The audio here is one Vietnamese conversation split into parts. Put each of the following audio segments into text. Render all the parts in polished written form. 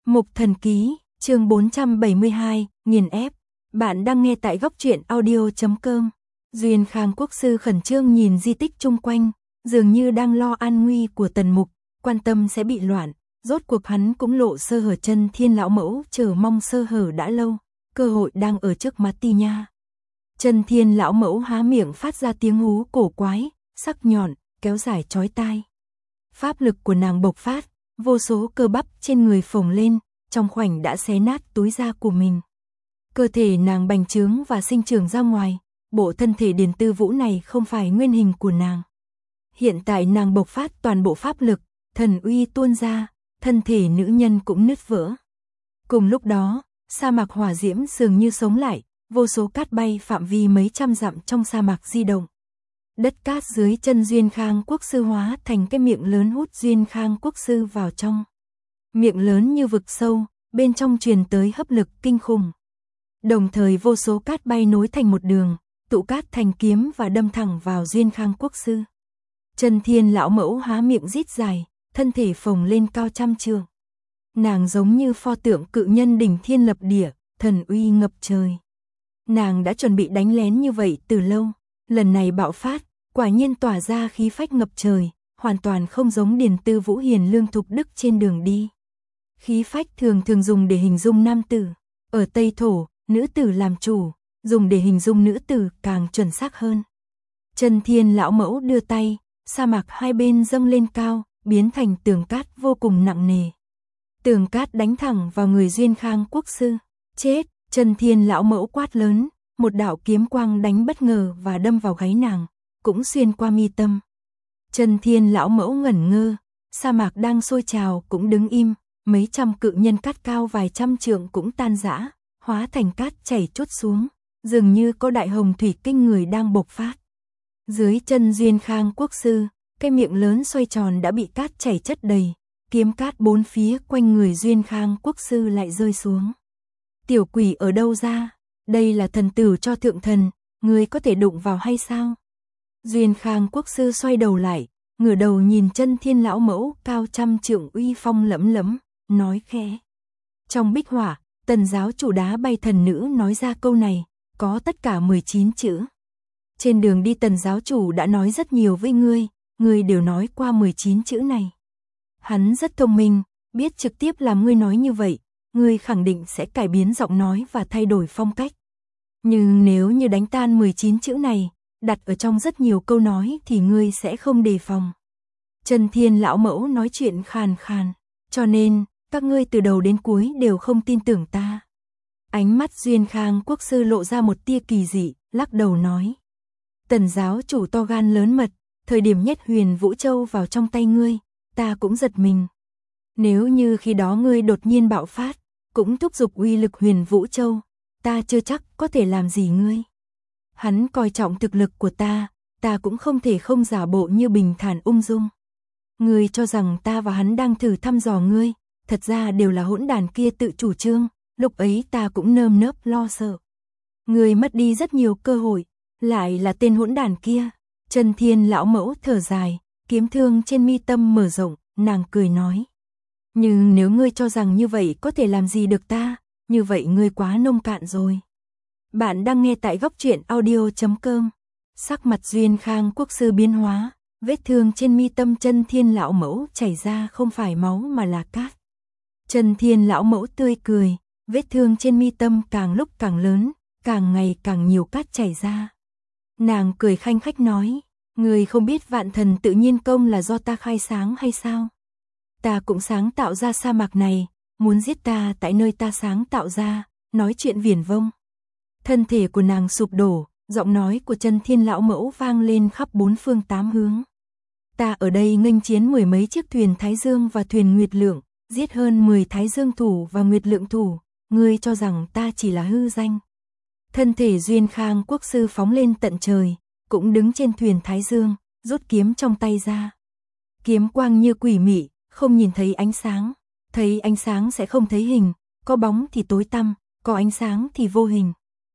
Mục Thần Ký, chương 472, nghiền ép. Bạn đang nghe tại góc truyện audio.com. Duyên Khang Quốc sư khẩn trương nhìn di tích chung quanh, dường như đang lo an nguy của Tần Mục, quan tâm sẽ bị loạn. Rốt cuộc hắn cũng lộ sơ hở. Chân Thiên lão mẫu chờ mong sơ hở đã lâu, cơ hội đang ở trước mắt ti nha. Chân Thiên lão mẫu há miệng phát ra tiếng hú cổ quái, sắc nhọn, kéo dài chói tai. Pháp lực của nàng bộc phát, vô số cơ bắp trên người phồng lên, trong khoảnh đã xé nát túi da của mình. Cơ thể nàng bành trướng và sinh trưởng ra ngoài, bộ thân thể Điền Tư Vũ này không phải nguyên hình của nàng. Hiện tại nàng bộc phát toàn bộ pháp lực, thần uy tuôn ra, thân thể nữ nhân cũng nứt vỡ. Cùng lúc đó, sa mạc hỏa diễm dường như sống lại, vô số cát bay phạm vi mấy trăm dặm trong sa mạc di động. Đất cát dưới chân Duyên Khang Quốc sư hóa thành cái miệng lớn hút Duyên Khang Quốc sư vào trong. Miệng lớn như vực sâu, bên trong truyền tới hấp lực kinh khủng. Đồng thời vô số cát bay nối thành một đường, tụ cát thành kiếm và đâm thẳng vào Duyên Khang Quốc sư. Chân Thiên lão mẫu há miệng rít dài, thân thể phồng lên cao trăm trượng. Nàng giống như pho tượng cự nhân đỉnh thiên lập địa, thần uy ngập trời. Nàng đã chuẩn bị đánh lén như vậy từ lâu, lần này bạo phát, quả nhiên tỏa ra khí phách ngập trời, hoàn toàn không giống Điền Tư Vũ hiền lương thục đức trên đường đi. Khí phách thường thường dùng để hình dung nam tử, ở Tây Thổ, nữ tử làm chủ, dùng để hình dung nữ tử càng chuẩn xác hơn. Chân Thiên lão mẫu đưa tay, sa mạc hai bên dâng lên cao, biến thành tường cát vô cùng nặng nề. Tường cát đánh thẳng vào người Duyên Khang Quốc sư. Chết! Chân Thiên lão mẫu quát lớn, một đạo kiếm quang đánh bất ngờ và đâm vào gáy nàng, cũng xuyên qua mi tâm. Chân Thiên lão mẫu ngẩn ngơ, sa mạc đang sôi trào cũng đứng im, mấy trăm cự nhân cát cao vài trăm trượng cũng tan rã, hóa thành cát chảy trút xuống, dường như có đại hồng thủy kinh người đang bộc phát. Dưới chân Duyên Khang Quốc sư, cái miệng lớn xoay tròn đã bị cát chảy chất đầy, kiếm cát bốn phía quanh người Duyên Khang Quốc sư lại rơi xuống. Tiểu quỷ ở đâu ra? Đây là thần tử cho thượng thần, ngươi có thể đụng vào hay sao? Duyên Khang Quốc sư xoay đầu lại, ngửa đầu nhìn Chân Thiên lão mẫu cao trăm trượng uy phong lẫm lẫm, nói khẽ. Trong bích hỏa, Tần giáo chủ đá bay thần nữ nói ra câu này, có tất cả 19 chữ. Trên đường đi Tần giáo chủ đã nói rất nhiều với ngươi đều nói qua 19 chữ này. Hắn rất thông minh, biết trực tiếp làm ngươi nói như vậy, ngươi khẳng định sẽ cải biến giọng nói và thay đổi phong cách. Nhưng nếu như đánh tan 19 chữ này, đặt ở trong rất nhiều câu nói thì ngươi sẽ không đề phòng. Chân Thiên lão mẫu nói chuyện khàn khàn, cho nên, các ngươi từ đầu đến cuối đều không tin tưởng ta. Ánh mắt Duyên Khang Quốc sư lộ ra một tia kỳ dị, lắc đầu nói. Tần giáo chủ to gan lớn mật, thời điểm nhét Huyền Vũ Châu vào trong tay ngươi, ta cũng giật mình. Nếu như khi đó ngươi đột nhiên bạo phát, cũng thúc giục uy lực Huyền Vũ Châu, ta chưa chắc có thể làm gì ngươi. Hắn coi trọng thực lực của ta cũng không thể không giả bộ như bình thản ung dung. Ngươi cho rằng ta và hắn đang thử thăm dò ngươi, thật ra đều là hỗn đàn kia tự chủ trương, lúc ấy ta cũng nơm nớp lo sợ. Ngươi mất đi rất nhiều cơ hội, lại là tên hỗn đàn kia. Chân Thiên lão mẫu thở dài, kiếm thương trên mi tâm mở rộng, nàng cười nói. Nhưng nếu ngươi cho rằng như vậy có thể làm gì được ta, như vậy ngươi quá nông cạn rồi. Bạn đang nghe tại góc truyện audio.com. Sắc mặt Duyên Khang Quốc sư biến hóa, vết thương trên mi tâm Chân Thiên lão mẫu chảy ra không phải máu mà là cát. Chân Thiên lão mẫu tươi cười, vết thương trên mi tâm càng lúc càng lớn, càng ngày càng nhiều cát chảy ra. Nàng cười khanh khách nói, ngươi không biết Vạn Thần Tự Nhiên Công là do ta khai sáng hay sao? Ta cũng sáng tạo ra sa mạc này, muốn giết ta tại nơi ta sáng tạo ra, nói chuyện viển vông. Thân thể của nàng sụp đổ, giọng nói của Chân Thiên lão mẫu vang lên khắp bốn phương tám hướng. Ta ở đây nghênh chiến mười mấy chiếc thuyền Thái Dương và thuyền Nguyệt Lượng, giết hơn 10 Thái Dương thủ và Nguyệt Lượng thủ, ngươi cho rằng ta chỉ là hư danh. Thân thể Duyên Khang Quốc sư phóng lên tận trời, cũng đứng trên thuyền Thái Dương, rút kiếm trong tay ra. Kiếm quang như quỷ mị, không nhìn thấy ánh sáng, thấy ánh sáng sẽ không thấy hình, có bóng thì tối tăm, có ánh sáng thì vô hình.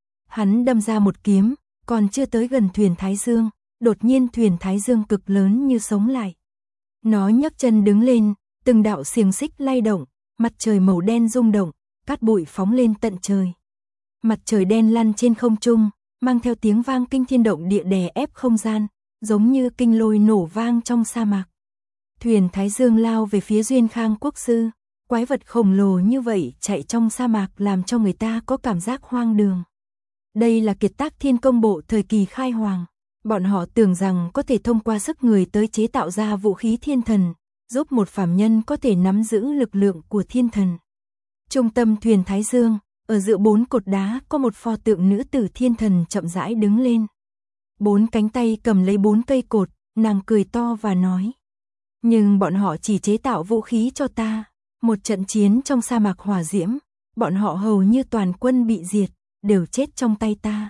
Hắn đâm ra một kiếm, còn chưa tới gần thuyền Thái Dương, đột nhiên thuyền Thái Dương cực lớn như sống lại. Nó nhấc chân đứng lên, từng đạo xiềng xích lay động, Mặt trời màu đen rung động, cát bụi phóng lên tận trời. Mặt trời đen lăn trên không trung, mang theo tiếng vang kinh thiên động địa đè ép không gian, giống như kinh lôi nổ vang trong sa mạc. Thuyền Thái Dương lao về phía Duyên Khang Quốc sư, quái vật khổng lồ như vậy chạy trong sa mạc làm cho người ta có cảm giác hoang đường. Đây là kiệt tác thiên công bộ thời kỳ khai hoàng. Bọn họ tưởng rằng có thể thông qua sức người tới chế tạo ra vũ khí thiên thần, giúp một phàm nhân có thể nắm giữ lực lượng của thiên thần. Trung tâm thuyền Thái Dương, ở giữa 4 cột đá có một pho tượng nữ tử thiên thần chậm rãi đứng lên. 4 cánh tay cầm lấy 4 cây cột, nàng cười to và nói. Nhưng bọn họ chỉ chế tạo vũ khí cho ta. Một trận chiến trong sa mạc hỏa diễm, bọn họ hầu như toàn quân bị diệt, đều chết trong tay ta.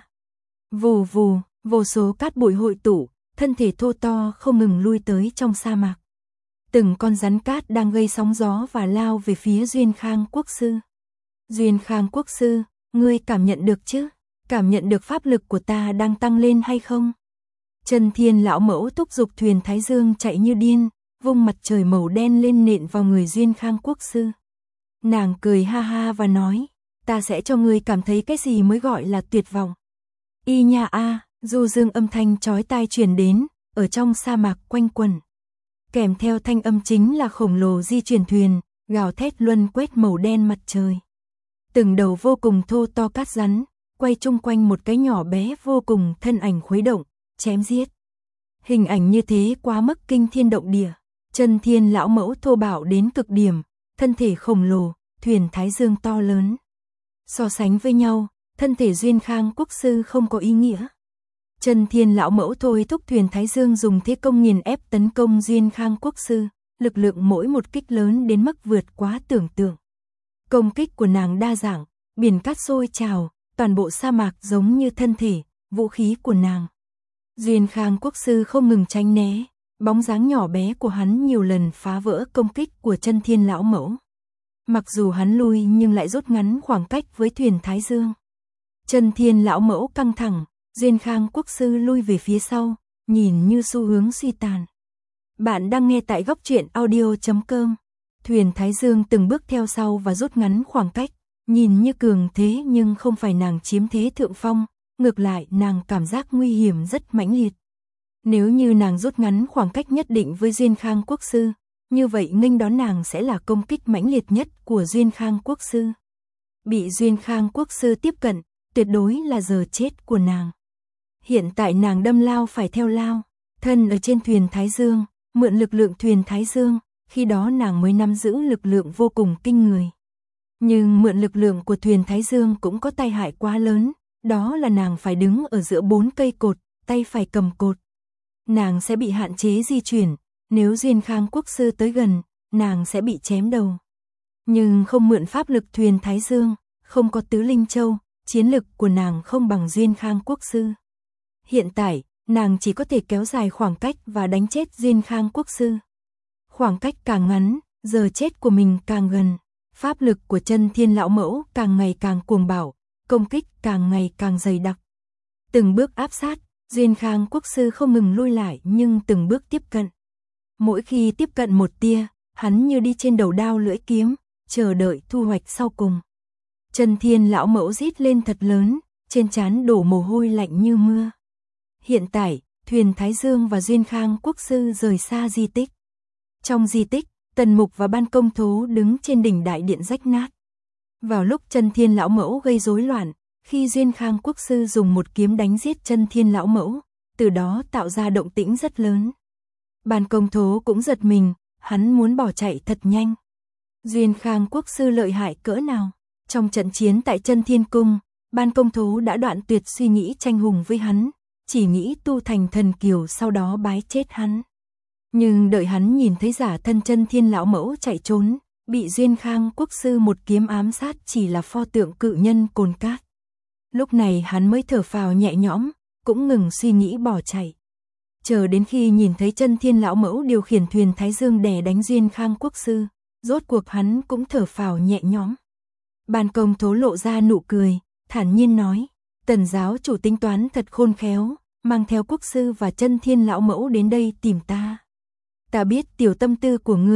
Vù vù, vô số cát bụi hội tụ, thân thể thô to không ngừng lui tới trong sa mạc. Từng con rắn cát đang gây sóng gió và lao về phía Duyên Khang Quốc sư. Duyên Khang Quốc sư, ngươi cảm nhận được chứ? Cảm nhận được pháp lực của ta đang tăng lên hay không? Chân Thiên lão mẫu thúc giục thuyền Thái Dương chạy như điên, vung mặt trời màu đen lên nện vào người Duyên Khang Quốc sư. Nàng cười ha ha và nói, ta sẽ cho ngươi cảm thấy cái gì mới gọi là tuyệt vọng. Y nha a, du dương âm thanh chói tai truyền đến, ở trong sa mạc quanh quẩn. Kèm theo thanh âm chính là khổng lồ di chuyển thuyền, gào thét luân quét màu đen mặt trời. Từng đầu vô cùng thô to cát rắn, quay chung quanh một cái nhỏ bé vô cùng thân ảnh khuấy động, chém giết. Hình ảnh như thế quá mức kinh thiên động địa. Chân Thiên lão mẫu thô bạo đến cực điểm, thân thể khổng lồ, thuyền Thái Dương to lớn. So sánh với nhau, thân thể Duyên Khang Quốc sư không có ý nghĩa. Chân Thiên lão mẫu thôi thúc thuyền Thái Dương dùng thế công nghiền ép tấn công Duyên Khang Quốc sư, lực lượng mỗi một kích lớn đến mức vượt quá tưởng tượng. Công kích của nàng đa dạng, biển cát sôi trào, toàn bộ sa mạc giống như thân thể, vũ khí của nàng. Duyên Khang Quốc sư không ngừng tránh né, bóng dáng nhỏ bé của hắn nhiều lần phá vỡ công kích của Chân Thiên lão mẫu. Mặc dù hắn lui nhưng lại rút ngắn khoảng cách với thuyền Thái Dương. Chân Thiên lão mẫu căng thẳng, Duyên Khang Quốc sư lui về phía sau, nhìn như xu hướng suy tàn. Bạn đang nghe tại góc truyện audio.com. Thuyền Thái Dương từng bước theo sau và rút ngắn khoảng cách, nhìn như cường thế nhưng không phải nàng chiếm thế thượng phong, ngược lại nàng cảm giác nguy hiểm rất mãnh liệt. Nếu như nàng rút ngắn khoảng cách nhất định với Duyên Khang Quốc sư, như vậy nghênh đón nàng sẽ là công kích mãnh liệt nhất của Duyên Khang Quốc sư. Bị Duyên Khang Quốc sư tiếp cận, tuyệt đối là giờ chết của nàng. Hiện tại nàng đâm lao phải theo lao, thân ở trên thuyền Thái Dương, mượn lực lượng thuyền Thái Dương, khi đó nàng mới nắm giữ lực lượng vô cùng kinh người. Nhưng mượn lực lượng của thuyền Thái Dương cũng có tai hại quá lớn, đó là nàng phải đứng ở giữa 4 cây cột, tay phải cầm cột. Nàng sẽ bị hạn chế di chuyển, nếu Duyên Khang Quốc sư tới gần, nàng sẽ bị chém đầu. Nhưng không mượn pháp lực thuyền Thái Dương, không có tứ linh châu, chiến lực của nàng không bằng Duyên Khang Quốc sư. Hiện tại, nàng chỉ có thể kéo dài khoảng cách và đánh chết Duyên Khang Quốc sư. Khoảng cách càng ngắn, giờ chết của mình càng gần. Pháp lực của Chân Thiên lão mẫu càng ngày càng cuồng bạo, công kích càng ngày càng dày đặc. Từng bước áp sát, Duyên Khang Quốc sư không ngừng lui lại nhưng từng bước tiếp cận. Mỗi khi tiếp cận một tia, hắn như đi trên đầu đao lưỡi kiếm, chờ đợi thu hoạch sau cùng. Chân Thiên lão mẫu rít lên thật lớn, trên trán đổ mồ hôi lạnh như mưa. Hiện tại, thuyền Thái Dương và Duyên Khang Quốc sư rời xa di tích. Trong di tích, Tần Mục và Ban Công Thố đứng trên đỉnh đại điện rách nát. Vào lúc Chân Thiên lão mẫu gây rối loạn, khi Duyên Khang Quốc sư dùng một kiếm đánh giết Chân Thiên lão mẫu, từ đó tạo ra động tĩnh rất lớn. Ban Công Thố cũng giật mình, hắn muốn bỏ chạy thật nhanh. Duyên Khang Quốc sư lợi hại cỡ nào? Trong trận chiến tại Chân Thiên Cung, Ban Công Thố đã đoạn tuyệt suy nghĩ tranh hùng với hắn, chỉ nghĩ tu thành thần kiều sau đó bái chết hắn. Nhưng đợi hắn nhìn thấy giả thân Chân Thiên lão mẫu chạy trốn, bị Duyên Khang Quốc sư một kiếm ám sát chỉ là pho tượng cự nhân cồn cát. Lúc này hắn mới thở phào nhẹ nhõm, cũng ngừng suy nghĩ bỏ chạy. Chờ đến khi nhìn thấy Chân Thiên lão mẫu điều khiển thuyền Thái Dương đè đánh Duyên Khang Quốc sư, rốt cuộc hắn cũng thở phào nhẹ nhõm. Ban Công Thố lộ ra nụ cười, thản nhiên nói, Tần giáo chủ tính toán thật khôn khéo, mang theo quốc sư và Chân Thiên lão mẫu đến đây tìm ta. Ta biết tiểu tâm tư của ngươi,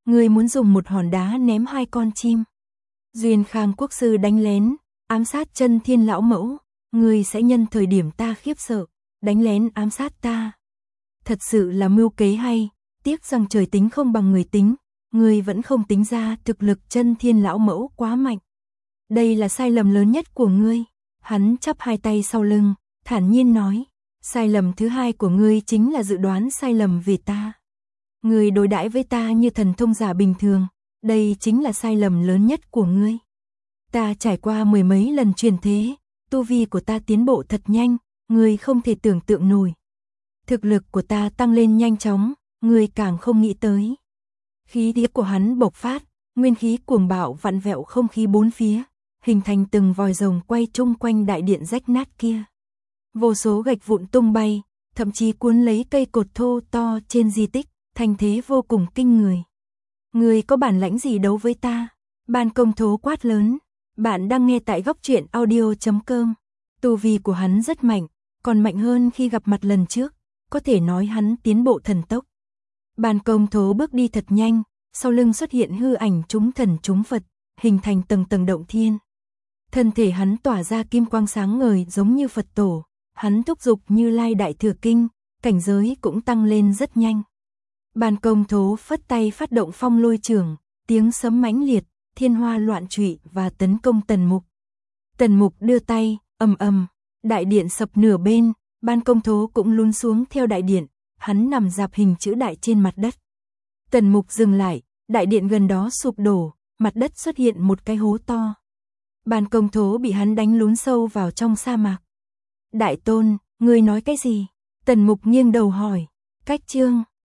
Ngươi muốn dùng một hòn đá ném 2 con chim. Duyên Khang Quốc sư đánh lén, ám sát Chân Thiên lão mẫu, ngươi sẽ nhân thời điểm ta khiếp sợ, đánh lén ám sát ta. Thật sự là mưu kế hay, tiếc rằng trời tính không bằng người tính, ngươi vẫn không tính ra thực lực Chân Thiên lão mẫu quá mạnh. Đây là sai lầm lớn nhất của ngươi. Hắn chắp hai tay sau lưng, thản nhiên nói, sai lầm thứ hai của ngươi chính là dự đoán sai lầm về ta. Ngươi đối đãi với ta như thần thông giả bình thường, đây chính là sai lầm lớn nhất của ngươi. Ta trải qua 10 mấy lần chuyển thế, tu vi của ta tiến bộ thật nhanh, ngươi không thể tưởng tượng nổi. Thực lực của ta tăng lên nhanh chóng, ngươi càng không nghĩ tới. Khí thế của hắn bộc phát, nguyên khí cuồng bạo vặn vẹo không khí bốn phía, hình thành từng vòi rồng quay chung quanh đại điện rách nát kia. Vô số gạch vụn tung bay, thậm chí cuốn lấy cây cột thô to trên di tích, thành thế vô cùng kinh người. Ngươi có bản lãnh gì đấu với ta? Ban Công Thố quát lớn. Bạn đang nghe tại góc truyện audio.com. Tu vi của hắn rất mạnh, còn mạnh hơn khi gặp mặt lần trước, có thể nói hắn tiến bộ thần tốc. Ban Công Thố bước đi thật nhanh, sau lưng xuất hiện hư ảnh chúng thần chúng Phật, hình thành tầng tầng động thiên. Thân thể hắn tỏa ra kim quang sáng ngời giống như Phật tổ, hắn thúc giục Như Lai Đại Thừa Kinh, cảnh giới cũng tăng lên rất nhanh. Ban Công Thố phất tay phát động phong lôi trưởng, tiếng sấm mãnh liệt, thiên hoa loạn trụy và tấn công Tần Mục. Tần Mục đưa tay, ầm ầm, đại điện sập nửa bên, Ban Công Thố cũng lún xuống theo đại điện, hắn nằm rạp hình chữ đại trên mặt đất. Tần Mục dừng lại, đại điện gần đó sụp đổ, mặt đất xuất hiện một cái hố to. Ban Công Thố bị hắn đánh lún sâu vào trong sa mạc. Đại Tôn, ngươi nói cái gì? Tần Mục nghiêng đầu hỏi. Cách chương